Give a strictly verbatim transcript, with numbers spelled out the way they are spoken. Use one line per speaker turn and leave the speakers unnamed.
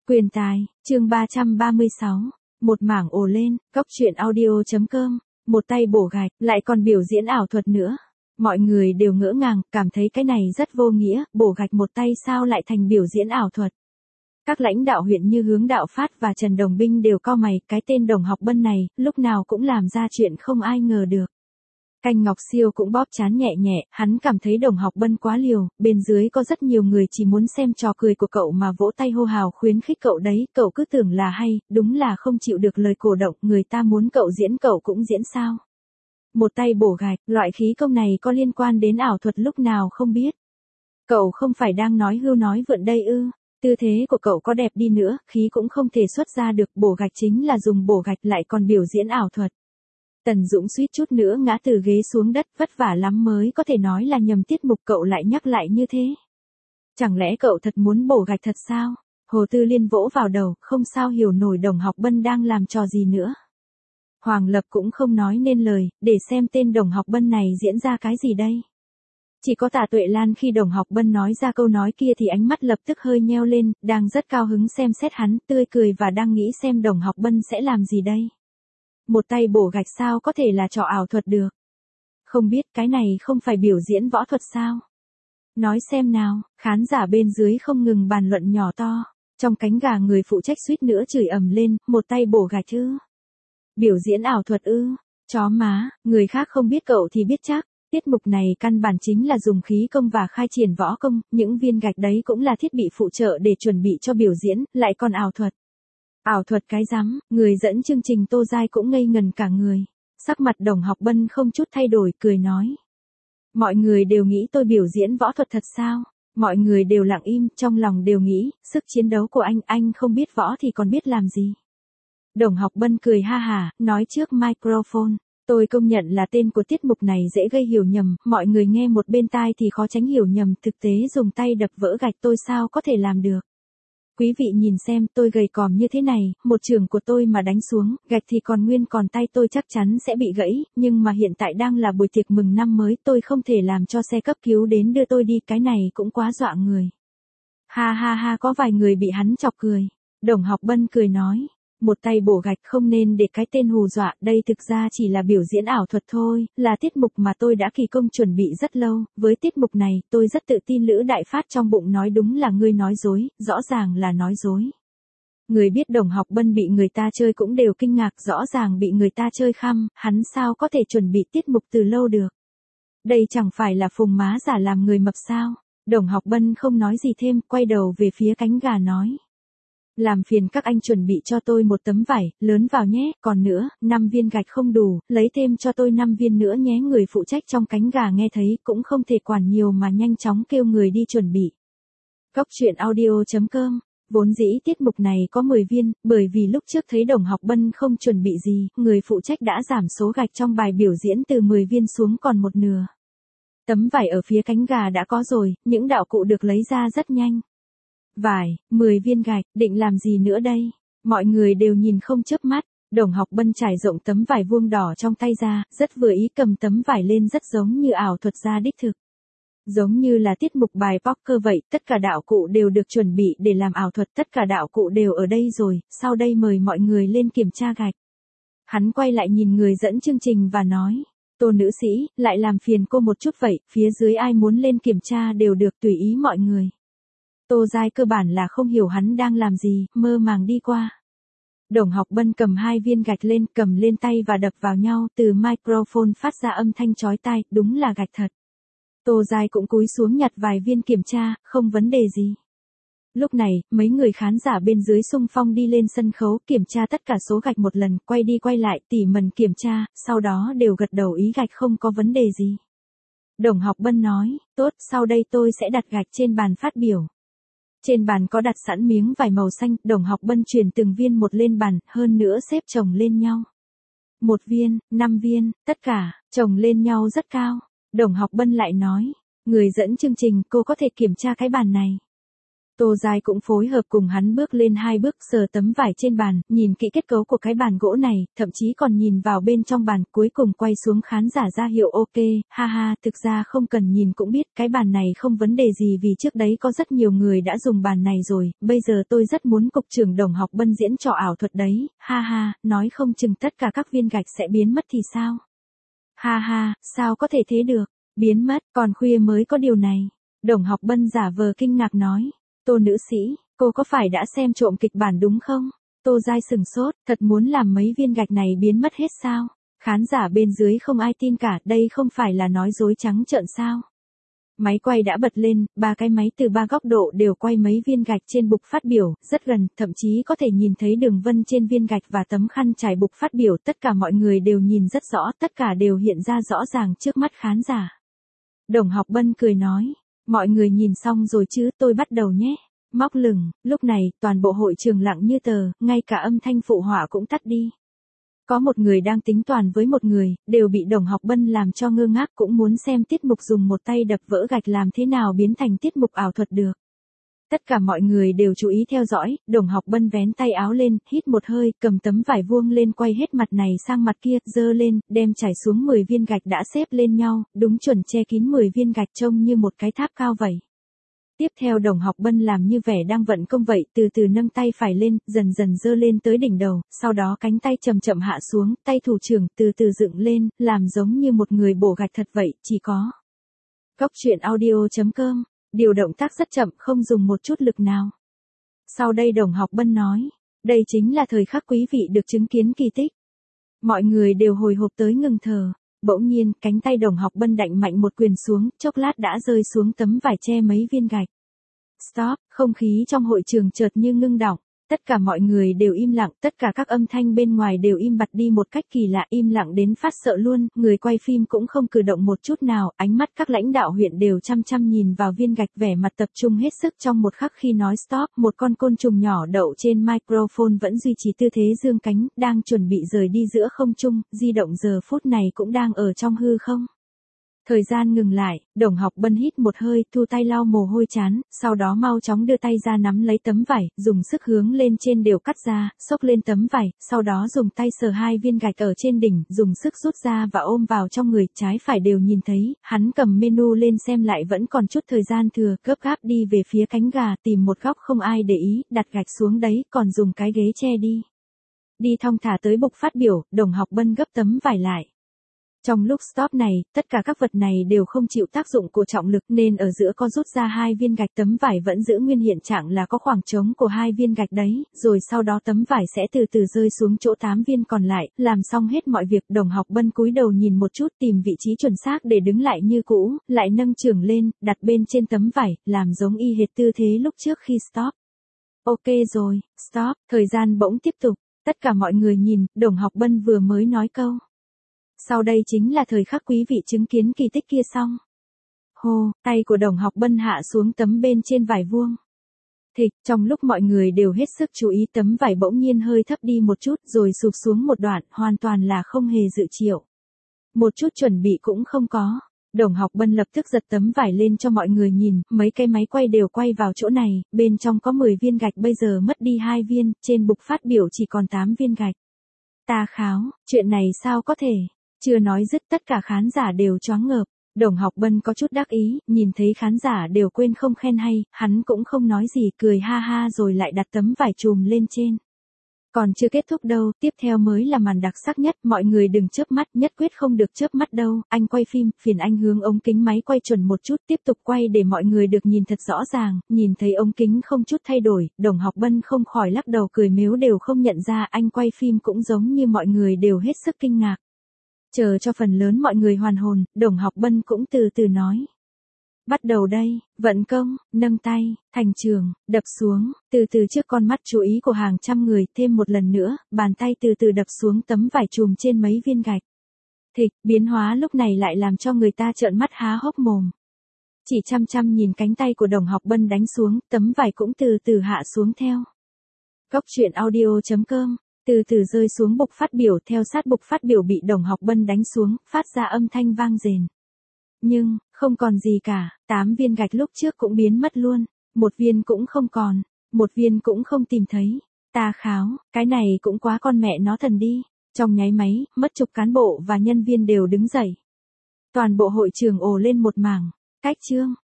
Quyền tài, chương ba trăm ba mươi sáu. Một mảng ồ lên, cóc truyện audio chấm com, một tay bổ gạch, lại còn biểu diễn ảo thuật nữa. Mọi người đều ngỡ ngàng, cảm thấy cái này rất vô nghĩa, bổ gạch một tay sao lại thành biểu diễn ảo thuật. Các lãnh đạo huyện như Hướng Đạo Phát và Trần Đồng Binh đều cau mày, cái tên Đồng Học Bân này, lúc nào cũng làm ra chuyện không ai ngờ được. Canh Ngọc Siêu cũng bóp trán nhẹ nhẹ, hắn cảm thấy Đồng Học Bân quá liều, bên dưới có rất nhiều người chỉ muốn xem trò cười của cậu mà vỗ tay hô hào khuyến khích cậu đấy, cậu cứ tưởng là hay, đúng là không chịu được lời cổ động, người ta muốn cậu diễn cậu cũng diễn sao. Một tay bổ gạch, loại khí công này có liên quan đến ảo thuật lúc nào không biết. Cậu không phải đang nói hưu nói vượn đây ư, tư thế của cậu có đẹp đi nữa, khí cũng không thể xuất ra được, bổ gạch chính là dùng bổ gạch lại còn biểu diễn ảo thuật. Tần Dũng suýt chút nữa ngã từ ghế xuống đất, vất vả lắm mới có thể nói là nhầm tiết mục, cậu lại nhắc lại như thế. Chẳng lẽ cậu thật muốn bổ gạch thật sao? Hồ Tư Liên vỗ vào đầu, không sao hiểu nổi Đồng Học Bân đang làm trò gì nữa. Hoàng Lập cũng không nói nên lời, để xem tên Đồng Học Bân này diễn ra cái gì đây. Chỉ có Tạ Tuệ Lan khi Đồng Học Bân nói ra câu nói kia thì ánh mắt lập tức hơi nheo lên, đang rất cao hứng xem xét hắn, tươi cười và đang nghĩ xem Đồng Học Bân sẽ làm gì đây. Một tay bổ gạch sao có thể là trò ảo thuật được. Không biết cái này không phải biểu diễn võ thuật sao? Nói xem nào, khán giả bên dưới không ngừng bàn luận nhỏ to. Trong cánh gà người phụ trách suýt nữa chửi ầm lên, một tay bổ gạch ư? Biểu diễn ảo thuật ư? Chó má, người khác không biết cậu thì biết chắc. Tiết mục này căn bản chính là dùng khí công và khai triển võ công, những viên gạch đấy cũng là thiết bị phụ trợ để chuẩn bị cho biểu diễn, lại còn ảo thuật. Ảo thuật cái rắm, người dẫn chương trình Tô Giai cũng ngây ngần cả người. Sắc mặt Đồng Học Bân không chút thay đổi, cười nói. Mọi người đều nghĩ tôi biểu diễn võ thuật thật sao? Mọi người đều lặng im, trong lòng đều nghĩ, sức chiến đấu của anh, anh không biết võ thì còn biết làm gì. Đồng Học Bân cười ha hả, nói trước microphone. Tôi công nhận là tên của tiết mục này dễ gây hiểu nhầm, mọi người nghe một bên tai thì khó tránh hiểu nhầm, thực tế dùng tay đập vỡ gạch tôi sao có thể làm được. Quý vị nhìn xem, tôi gầy còm như thế này, một chưởng của tôi mà đánh xuống, gạch thì còn nguyên còn tay tôi chắc chắn sẽ bị gãy, nhưng mà hiện tại đang là buổi tiệc mừng năm mới, tôi không thể làm cho xe cấp cứu đến đưa tôi đi, cái này cũng quá dọa người. Ha ha ha, có vài người bị hắn chọc cười. Đồng Học Bân cười nói. Một tay bổ gạch không nên để cái tên hù dọa, đây thực ra chỉ là biểu diễn ảo thuật thôi, là tiết mục mà tôi đã kỳ công chuẩn bị rất lâu, với tiết mục này, tôi rất tự tin. Lữ Đại Phát trong bụng nói đúng là ngươi nói dối, rõ ràng là nói dối. Người biết Đồng Học Bân bị người ta chơi cũng đều kinh ngạc, rõ ràng bị người ta chơi khăm, hắn sao có thể chuẩn bị tiết mục từ lâu được. Đây chẳng phải là phùng má giả làm người mập sao. Đồng Học Bân không nói gì thêm, quay đầu về phía cánh gà nói. Làm phiền các anh chuẩn bị cho tôi một tấm vải, lớn vào nhé, còn nữa, năm viên gạch không đủ, lấy thêm cho tôi năm viên nữa nhé. Người phụ trách trong cánh gà nghe thấy cũng không thể quản nhiều mà nhanh chóng kêu người đi chuẩn bị. Cóc truyện audio chấm com, vốn dĩ tiết mục này có mười viên, bởi vì lúc trước thấy Đồng Học Bân không chuẩn bị gì, người phụ trách đã giảm số gạch trong bài biểu diễn từ mười viên xuống còn một nửa. Tấm vải ở phía cánh gà đã có rồi, những đạo cụ được lấy ra rất nhanh. Vải, mười viên gạch, định làm gì nữa đây? Mọi người đều nhìn không chớp mắt, Đồng Học Bân trải rộng tấm vải vuông đỏ trong tay ra, rất vừa ý, cầm tấm vải lên rất giống như ảo thuật gia đích thực. Giống như là tiết mục bài poker vậy, tất cả đạo cụ đều được chuẩn bị để làm ảo thuật, tất cả đạo cụ đều ở đây rồi, sau đây mời mọi người lên kiểm tra gạch. Hắn quay lại nhìn người dẫn chương trình và nói, Tô nữ sĩ, lại làm phiền cô một chút vậy, phía dưới ai muốn lên kiểm tra đều được, tùy ý mọi người. Tô Giai cơ bản là không hiểu hắn đang làm gì, mơ màng đi qua. Đồng Học Bân cầm hai viên gạch lên, cầm lên tay và đập vào nhau, từ microphone phát ra âm thanh chói tai, đúng là gạch thật. Tô Giai cũng cúi xuống nhặt vài viên kiểm tra, không vấn đề gì. Lúc này, mấy người khán giả bên dưới xung phong đi lên sân khấu kiểm tra tất cả số gạch một lần, quay đi quay lại tỉ mẩn kiểm tra, sau đó đều gật đầu ý gạch không có vấn đề gì. Đồng Học Bân nói, tốt, sau đây tôi sẽ đặt gạch trên bàn phát biểu. Trên bàn có đặt sẵn miếng vải màu xanh, Đồng Học Bân chuyển từng viên một lên bàn, hơn nữa xếp chồng lên nhau. Một viên, năm viên, tất cả, chồng lên nhau rất cao. Đồng Học Bân lại nói, người dẫn chương trình, cô có thể kiểm tra cái bàn này. Tô Giai cũng phối hợp cùng hắn bước lên hai bước, sờ tấm vải trên bàn, nhìn kỹ kết cấu của cái bàn gỗ này, thậm chí còn nhìn vào bên trong bàn, cuối cùng quay xuống khán giả ra hiệu ok, ha ha, thực ra không cần nhìn cũng biết cái bàn này không vấn đề gì vì trước đấy có rất nhiều người đã dùng bàn này rồi, bây giờ tôi rất muốn cục trưởng Đồng Học Bân diễn trò ảo thuật đấy, ha ha, nói không chừng tất cả các viên gạch sẽ biến mất thì sao? Ha ha, sao có thể thế được, biến mất, còn khuya mới có điều này. Đồng Học Bân giả vờ kinh ngạc nói. Tô nữ sĩ, cô có phải đã xem trộm kịch bản đúng không? Tô Giai sừng sốt, thật muốn làm mấy viên gạch này biến mất hết sao? Khán giả bên dưới không ai tin cả, đây không phải là nói dối trắng trợn sao? Máy quay đã bật lên, ba cái máy từ ba góc độ đều quay mấy viên gạch trên bục phát biểu, rất gần, thậm chí có thể nhìn thấy đường vân trên viên gạch và tấm khăn trải bục phát biểu, tất cả mọi người đều nhìn rất rõ, tất cả đều hiện ra rõ ràng trước mắt khán giả. Đồng Học Bân cười nói. Mọi người nhìn xong rồi chứ, tôi bắt đầu nhé. Móc lửng, lúc này, toàn bộ hội trường lặng như tờ, ngay cả âm thanh phụ họa cũng tắt đi. Có một người đang tính toán với một người, đều bị Đồng Học Bân làm cho ngơ ngác cũng muốn xem tiết mục dùng một tay đập vỡ gạch làm thế nào biến thành tiết mục ảo thuật được. Tất cả mọi người đều chú ý theo dõi, Đồng Học Bân vén tay áo lên, hít một hơi, cầm tấm vải vuông lên quay hết mặt này sang mặt kia, dơ lên, đem trải xuống mười viên gạch đã xếp lên nhau, đúng chuẩn che kín mười viên gạch trông như một cái tháp cao vậy. Tiếp theo Đồng Học Bân làm như vẻ đang vận công vậy, từ từ nâng tay phải lên, dần dần dơ lên tới đỉnh đầu, sau đó cánh tay chậm chậm hạ xuống, tay thủ trưởng từ từ dựng lên, làm giống như một người bổ gạch thật vậy, chỉ có. Cốc truyện audio chấm com. Điều động tác rất chậm, không dùng một chút lực nào. Sau đây Đồng Học Bân nói, đây chính là thời khắc quý vị được chứng kiến kỳ tích. Mọi người đều hồi hộp tới ngừng thở. Bỗng nhiên, cánh tay Đồng Học Bân đạnh mạnh một quyền xuống, chốc lát đã rơi xuống tấm vải che mấy viên gạch. Stop, không khí trong hội trường chợt như ngưng đọng. Tất cả mọi người đều im lặng, tất cả các âm thanh bên ngoài đều im bặt đi một cách kỳ lạ, im lặng đến phát sợ luôn, người quay phim cũng không cử động một chút nào, ánh mắt các lãnh đạo huyện đều chăm chăm nhìn vào viên gạch, vẻ mặt tập trung hết sức. Trong một khắc khi nói stop, một con côn trùng nhỏ đậu trên microphone vẫn duy trì tư thế dương cánh, đang chuẩn bị rời đi giữa không trung, di động giờ phút này cũng đang ở trong hư không. Thời gian ngừng lại, Đồng Học Bân hít một hơi, thu tay lau mồ hôi chán, sau đó mau chóng đưa tay ra nắm lấy tấm vải, dùng sức hướng lên trên đều cắt ra, xốc lên tấm vải, sau đó dùng tay sờ hai viên gạch ở trên đỉnh, dùng sức rút ra và ôm vào trong người, trái phải đều nhìn thấy, hắn cầm menu lên xem lại vẫn còn chút thời gian thừa, gấp gáp đi về phía cánh gà, tìm một góc không ai để ý, đặt gạch xuống đấy, còn dùng cái ghế che đi. Đi thong thả tới bục phát biểu, Đồng Học Bân gấp tấm vải lại. Trong lúc stop này, tất cả các vật này đều không chịu tác dụng của trọng lực nên ở giữa có rút ra hai viên gạch, tấm vải vẫn giữ nguyên hiện trạng là có khoảng trống của hai viên gạch đấy, rồi sau đó tấm vải sẽ từ từ rơi xuống chỗ tám viên còn lại, làm xong hết mọi việc, Đồng Học Bân cúi đầu nhìn một chút tìm vị trí chuẩn xác để đứng lại như cũ, lại nâng chưởng lên, đặt bên trên tấm vải, làm giống y hệt tư thế lúc trước khi stop. Ok rồi, stop, thời gian bỗng tiếp tục, tất cả mọi người nhìn, Đồng Học Bân vừa mới nói câu. Sau đây chính là thời khắc quý vị chứng kiến kỳ tích kia xong. Hô, tay của Đồng Học Bân hạ xuống tấm bên trên vải vuông. Thịch, trong lúc mọi người đều hết sức chú ý tấm vải bỗng nhiên hơi thấp đi một chút rồi sụp xuống một đoạn, hoàn toàn là không hề dự triệu. Một chút chuẩn bị cũng không có. Đồng Học Bân lập tức giật tấm vải lên cho mọi người nhìn, mấy cái máy quay đều quay vào chỗ này, bên trong có mười viên gạch bây giờ mất đi hai viên, trên bục phát biểu chỉ còn tám viên gạch. Ta kháo, chuyện này sao có thể? Chưa nói dứt tất cả khán giả đều choáng ngợp. Đồng Học Bân có chút đắc ý, nhìn thấy khán giả đều quên không khen hay, hắn cũng không nói gì, cười ha ha rồi lại đặt tấm vải chùm lên trên. Còn chưa kết thúc đâu, tiếp theo mới là màn đặc sắc nhất, mọi người đừng chớp mắt, nhất quyết không được chớp mắt đâu, anh quay phim, phiền anh hướng ống kính máy quay chuẩn một chút, tiếp tục quay để mọi người được nhìn thật rõ ràng, nhìn thấy ống kính không chút thay đổi, Đồng Học Bân không khỏi lắc đầu cười mếu đều không nhận ra anh quay phim cũng giống như mọi người đều hết sức kinh ngạc. Chờ cho phần lớn mọi người hoàn hồn, Đồng Học Bân cũng từ từ nói. Bắt đầu đây, vận công, nâng tay, thành trường, đập xuống, từ từ trước con mắt chú ý của hàng trăm người, thêm một lần nữa, bàn tay từ từ đập xuống tấm vải chùm trên mấy viên gạch. Thịch, biến hóa lúc này lại làm cho người ta trợn mắt há hốc mồm. Chỉ chăm chăm nhìn cánh tay của Đồng Học Bân đánh xuống, tấm vải cũng từ từ hạ xuống theo. Cốc truyện audio chấm com từ từ rơi xuống bục phát biểu, theo sát bục phát biểu bị Đồng Học Bân đánh xuống, phát ra âm thanh vang rền. Nhưng, không còn gì cả, tám viên gạch lúc trước cũng biến mất luôn. Một viên cũng không còn, một viên cũng không tìm thấy. Ta kháo, cái này cũng quá con mẹ nó thần đi. Trong nháy máy, mất chục cán bộ và nhân viên đều đứng dậy. Toàn bộ hội trường ồ lên một mảng. Cách chương.